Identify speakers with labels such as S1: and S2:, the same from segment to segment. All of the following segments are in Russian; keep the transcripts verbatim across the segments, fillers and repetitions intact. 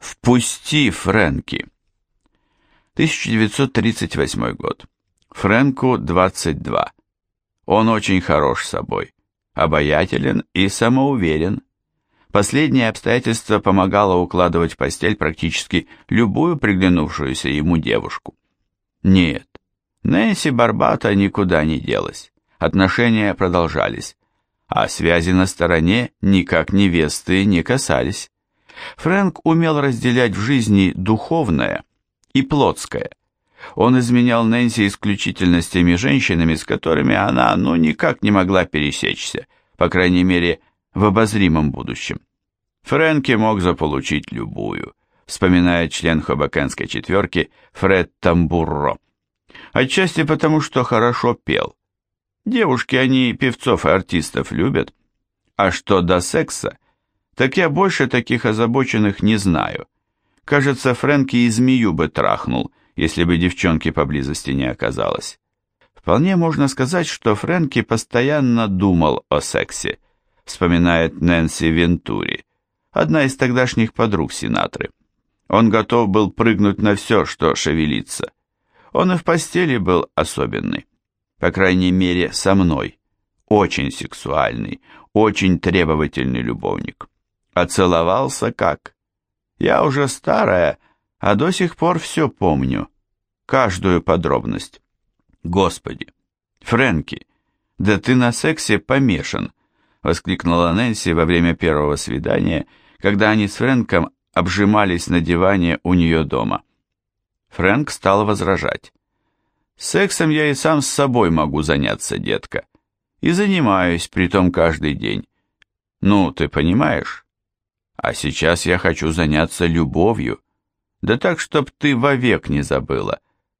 S1: Впусти, Фрэнки. тысяча девятьсот тридцать восьмой год. Фрэнку двадцать два. Он очень хорош собой, обаятелен и самоуверен. Последнее обстоятельство помогало укладывать в постель практически любую приглянувшуюся ему девушку. Нет, Нэнси Барбата никуда не делась, отношения продолжались, а связи на стороне никак невесты не касались. Фрэнк умел разделять в жизни духовное и плотское. Он изменял Нэнси исключительно с теми женщинами, с которыми она, ну, никак не могла пересечься, по крайней мере, в обозримом будущем. Фрэнки мог заполучить любую, вспоминает член Хобокенской четверки Фред Тамбурро. Отчасти потому, что хорошо пел. Девушки, они певцов и артистов любят. А что до секса, так я больше таких озабоченных не знаю. Кажется, Фрэнки и змею бы трахнул, если бы девчонки поблизости не оказалось. Вполне можно сказать, что Фрэнки постоянно думал о сексе, вспоминает Нэнси Вентури, одна из тогдашних подруг Синатры. Он готов был прыгнуть на все, что шевелится. Он и в постели был особенный, по крайней мере, со мной. Очень сексуальный, очень требовательный любовник. А целовался как? Я уже старая, а до сих пор все помню, каждую подробность. Господи, Фрэнки, да ты на сексе помешан, воскликнула Нэнси во время первого свидания, когда они с Фрэнком обжимались на диване у нее дома. Фрэнк стал возражать. Сексом я и сам с собой могу заняться, детка, и занимаюсь, притом каждый день. Ну, ты понимаешь? А сейчас я хочу заняться любовью, да так, чтоб ты вовек не забыла.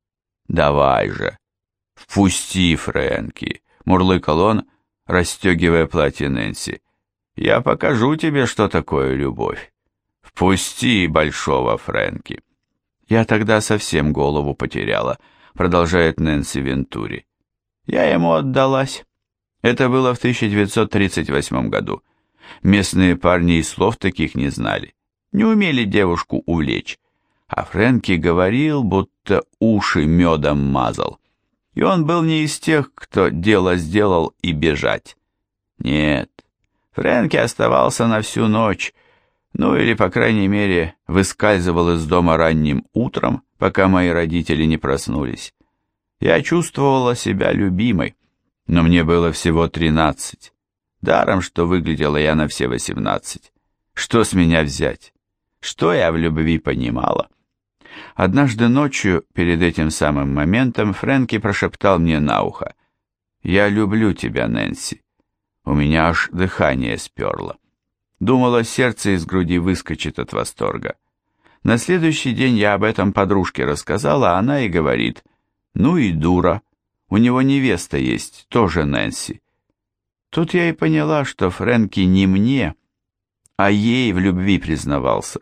S1: Давай же, впусти, Фрэнки, мурлыкал он, расстегивая платье Нэнси. Я покажу тебе, что такое любовь. Впусти большого Фрэнки. Я тогда совсем голову потеряла, продолжает Нэнси Вентури. Я ему отдалась. Это было в тысяча девятьсот тридцать восьмом году. Местные парни и слов таких не знали, не умели девушку увлечь, а Фрэнки говорил, будто уши медом мазал. И он был не из тех, кто дело сделал и бежать. Нет, Фрэнки оставался на всю ночь, ну или, по крайней мере, выскальзывал из дома ранним утром, пока мои родители не проснулись. Я чувствовала себя любимой, но мне было всего тринадцать. Даром, что выглядела я на все восемнадцать. Что с меня взять? Что я в любви понимала? Однажды ночью, перед этим самым моментом, Фрэнки прошептал мне на ухо: «Я люблю тебя, Нэнси». У меня аж дыхание сперло. Думала, сердце из груди выскочит от восторга. На следующий день я об этом подружке рассказала, а она и говорит: «Ну и дура, у него невеста есть, тоже Нэнси». Тут я и поняла, что Фрэнки не мне, а ей в любви признавался.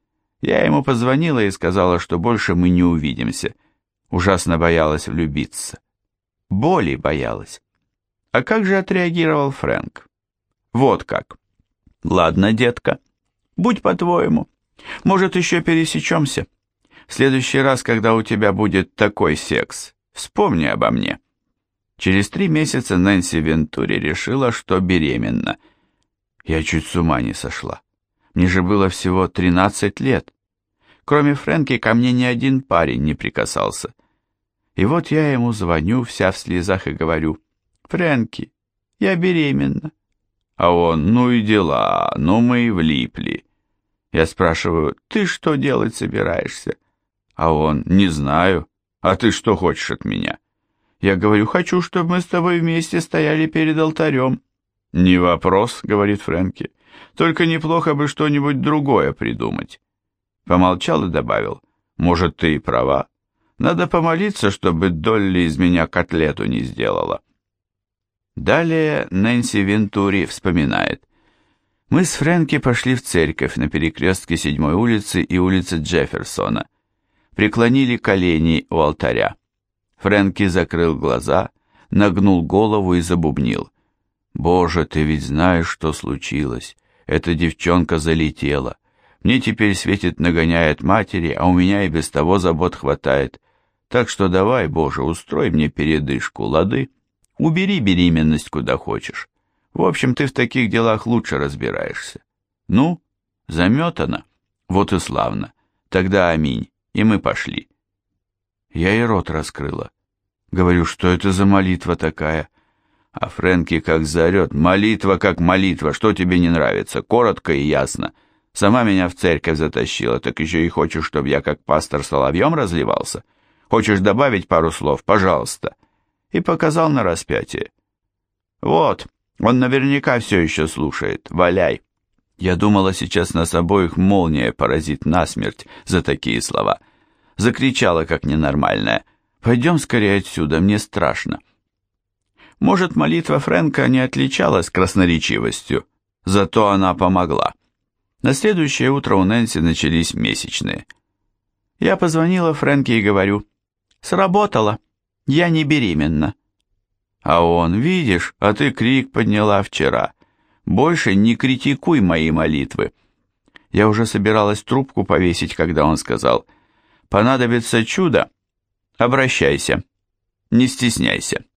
S1: Я ему позвонила и сказала, что больше мы не увидимся. Ужасно боялась влюбиться. Боли боялась. А как же отреагировал Фрэнк? Вот как. Ладно, детка, будь по-твоему. Может, еще пересечемся. В следующий раз, когда у тебя будет такой секс, вспомни обо мне. Через три месяца Нэнси Вентури решила, что беременна. Я чуть с ума не сошла. Мне же было всего тринадцать лет. Кроме Фрэнки ко мне ни один парень не прикасался. И вот я ему звоню, вся в слезах, и говорю: «Фрэнки, я беременна». А он: «Ну и дела, ну мы и влипли». Я спрашиваю: «Ты что делать собираешься?» А он: «Не знаю. А ты что хочешь от меня?» Я говорю: «Хочу, чтобы мы с тобой вместе стояли перед алтарем». «Не вопрос», — говорит Фрэнки, «только неплохо бы что-нибудь другое придумать». Помолчал и добавил: «Может, ты и права. Надо помолиться, чтобы Долли из меня котлету не сделала». Далее Нэнси Вентури вспоминает: «Мы с Фрэнки пошли в церковь на перекрестке седьмой улицы и улицы Джефферсона. Преклонили колени у алтаря. Фрэнки закрыл глаза, нагнул голову и забубнил: «Боже, ты ведь знаешь, что случилось. Эта девчонка залетела. Мне теперь светит нагоняет матери, а у меня и без того забот хватает. Так что давай, Боже, устрой мне передышку, лады? Убери беременность куда хочешь. В общем, ты в таких делах лучше разбираешься. Ну, заметано? Вот и славно. Тогда аминь. И мы пошли. Я и рот раскрыла. Говорю, что это за молитва такая? А Фрэнки как заорет. Молитва как молитва, что тебе не нравится? Коротко и ясно. Сама меня в церковь затащила, так еще и хочешь, чтобы я как пастор соловьем разливался? Хочешь добавить пару слов? Пожалуйста. И показал на распятие. Вот, он наверняка все еще слушает. Валяй. Я думала, сейчас нас обоих молния поразит насмерть за такие слова. Закричала, как ненормальная. Пойдем скорее отсюда, мне страшно. Может, молитва Фрэнка не отличалась красноречивостью, зато она помогла. На следующее утро у Нэнси начались месячные. Я позвонила Фрэнке и говорю, сработало, я не беременна. А он, видишь, а ты крик подняла вчера. Больше не критикуй мои молитвы. Я уже собиралась трубку повесить, когда он сказал, понадобится чудо, обращайся, не стесняйся.